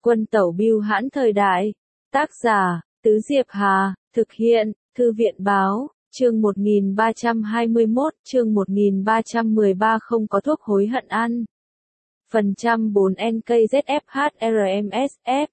Quân tẩu bưu hãn thời đại. Tác giả, Tứ Diệp Hà, thực hiện, Thư viện Báo, chương 1321, chương 1313 không có thuốc hối hận ăn. Phần trăm 4 NKZFHRMSF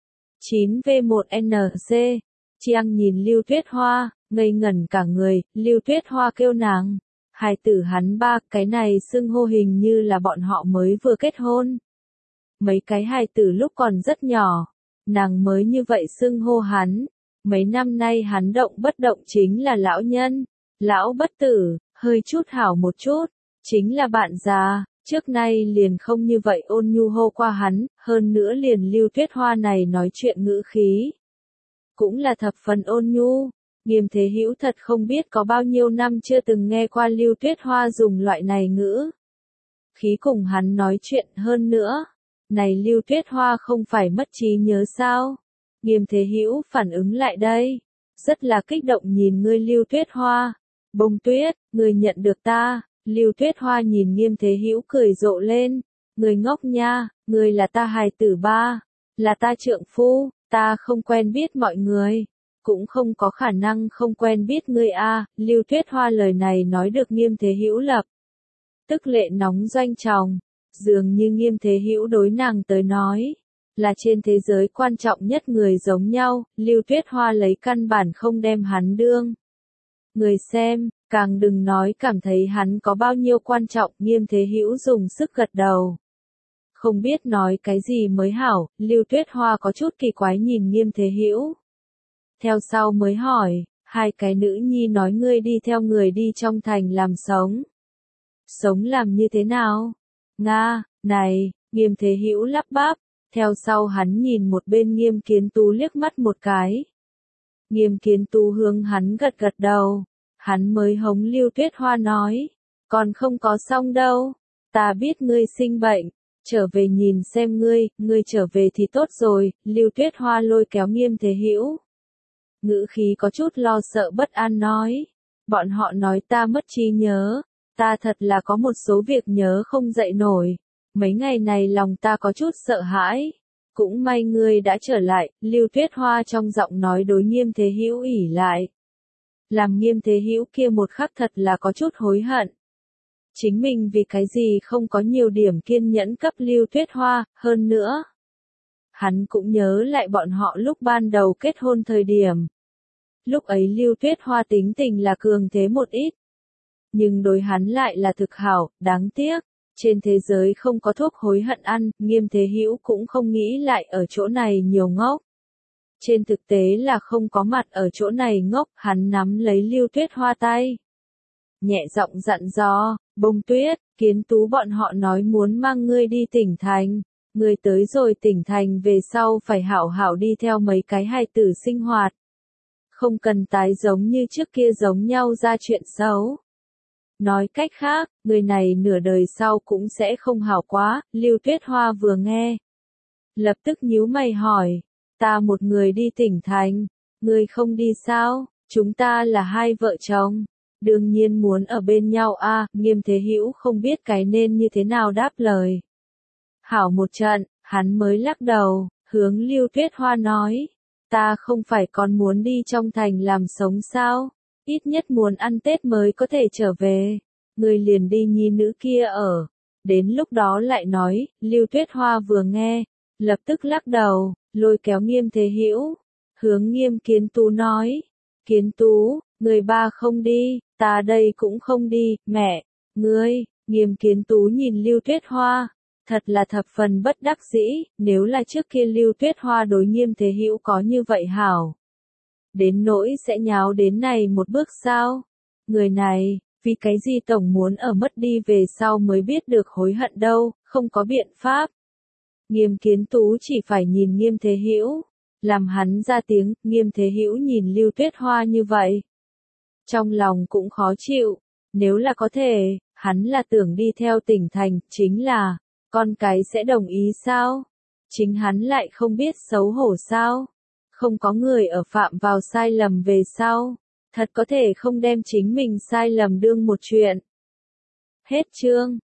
9V1NC. Chiang nhìn Lưu Tuyết Hoa, ngây ngẩn cả người, Lưu Tuyết Hoa kêu nàng. Hài tử hắn ba, cái này xưng hô hình như là bọn họ mới vừa kết hôn. Mấy cái hài tử lúc còn rất nhỏ, nàng mới như vậy xưng hô hắn. Mấy năm nay hắn động bất động chính là lão nhân, lão bất tử, hơi chút hảo một chút, chính là bạn già, trước nay liền không như vậy ôn nhu hô qua hắn, hơn nữa liền Lưu Tuyết Hoa này nói chuyện ngữ khí. Cũng là thập phần ôn nhu. Nghiêm Thế Hữu thật không biết có bao nhiêu năm chưa từng nghe qua Lưu Tuyết Hoa dùng loại này ngữ khí cùng hắn nói chuyện. Hơn nữa, này Lưu Tuyết Hoa không phải mất trí nhớ sao? Nghiêm Thế Hữu phản ứng lại đây, rất là kích động nhìn ngươi Lưu Tuyết Hoa. Bông tuyết, ngươi nhận được ta. Lưu Tuyết Hoa nhìn Nghiêm Thế Hữu cười rộ lên, ngươi ngốc nha, ngươi là ta hài tử ba, là ta trượng phu, ta không quen biết mọi người, cũng không có khả năng không quen biết ngươi a. Lưu Tuyết Hoa lời này nói được Nghiêm Thế Hữu lập tức lệ nóng doanh tròng, dường như Nghiêm Thế Hữu đối nàng tới nói là trên thế giới quan trọng nhất người giống nhau. Lưu Tuyết Hoa lấy căn bản không đem hắn đương người xem, càng đừng nói cảm thấy hắn có bao nhiêu quan trọng. Nghiêm Thế Hữu dùng sức gật đầu, không biết nói cái gì mới hảo. Lưu Tuyết Hoa có chút kỳ quái nhìn Nghiêm Thế Hữu, theo sau mới hỏi, hai cái nữ nhi nói ngươi đi theo người đi trong thành làm sống. Sống làm như thế nào? Nga, này, Nghiêm Thế Hữu lắp bắp, theo sau hắn nhìn một bên Nghiêm Kiến Tú liếc mắt một cái. Nghiêm Kiến Tú hướng hắn gật gật đầu, hắn mới hống Lưu Tuyết Hoa nói, còn không có xong đâu, ta biết ngươi sinh bệnh, trở về nhìn xem ngươi trở về thì tốt rồi. Lưu Tuyết Hoa lôi kéo Nghiêm Thế Hữu, ngữ khí có chút lo sợ bất an nói, bọn họ nói ta mất trí nhớ, ta thật là có một số việc nhớ không dậy nổi, mấy ngày này lòng ta có chút sợ hãi, cũng may ngươi đã trở lại. Lưu Tuyết Hoa trong giọng nói đối Nghiêm Thế Hữu ỉ lại, làm Nghiêm Thế Hữu kia một khắc thật là có chút hối hận. Chính mình vì cái gì không có nhiều điểm kiên nhẫn cấp Lưu Tuyết Hoa. Hơn nữa, hắn cũng nhớ lại bọn họ lúc ban đầu kết hôn thời điểm. Lúc ấy Lưu Tuyết Hoa tính tình là cường thế một ít, nhưng đối hắn lại là thực hảo. Đáng tiếc, trên thế giới không có thuốc hối hận ăn. Nghiêm Thế Hữu cũng không nghĩ lại ở chỗ này nhiều ngốc. Trên thực tế là không có mặt ở chỗ này ngốc. Hắn nắm lấy Lưu Tuyết Hoa tay, nhẹ giọng dặn dò, Bông Tuyết, Kiến Tú bọn họ nói muốn mang ngươi đi tỉnh thành. Ngươi tới rồi tỉnh thành về sau phải hảo hảo đi theo mấy cái hài tử sinh hoạt. Không cần tái giống như trước kia giống nhau ra chuyện xấu. Nói cách khác, người này nửa đời sau cũng sẽ không hảo quá. Lưu Tuyết Hoa vừa nghe, lập tức nhíu mày hỏi, ta một người đi tỉnh thành, ngươi không đi sao? Chúng ta là hai vợ chồng, đương nhiên muốn ở bên nhau a. Nghiêm Thế Hữu không biết cái nên như thế nào đáp lời. Hảo một trận, hắn mới lắc đầu, hướng Lưu Tuyết Hoa nói, ta không phải còn muốn đi trong thành làm sống sao? Ít nhất muốn ăn Tết mới có thể trở về. Ngươi liền đi nhi nữ kia ở. Đến lúc đó lại nói. Lưu Tuyết Hoa vừa nghe, lập tức lắc đầu, lôi kéo Nghiêm Thế Hữu, hướng Nghiêm Kiến Tú nói, Kiến Tú, người ba không đi, ta đây cũng không đi. Mẹ, ngươi. Nghiêm Kiến Tú nhìn Lưu Tuyết Hoa, thật là thập phần bất đắc dĩ. Nếu là trước kia Lưu Tuyết Hoa đối Nghiêm Thế Hữu có như vậy hảo, đến nỗi sẽ nháo đến này một bước sao? Người này, vì cái gì tổng muốn ở mất đi về sau mới biết được hối hận đâu, không có biện pháp. Nghiêm Kiến Tú chỉ phải nhìn Nghiêm Thế Hữu, làm hắn ra tiếng. Nghiêm Thế Hữu nhìn Lưu Tuyết Hoa như vậy, trong lòng cũng khó chịu. Nếu là có thể, hắn là tưởng đi theo tỉnh thành, chính là, con cái sẽ đồng ý sao? Chính hắn lại không biết xấu hổ sao? Không có người ở phạm vào sai lầm về sau, thật có thể không đem chính mình sai lầm đương một chuyện. Hết chương.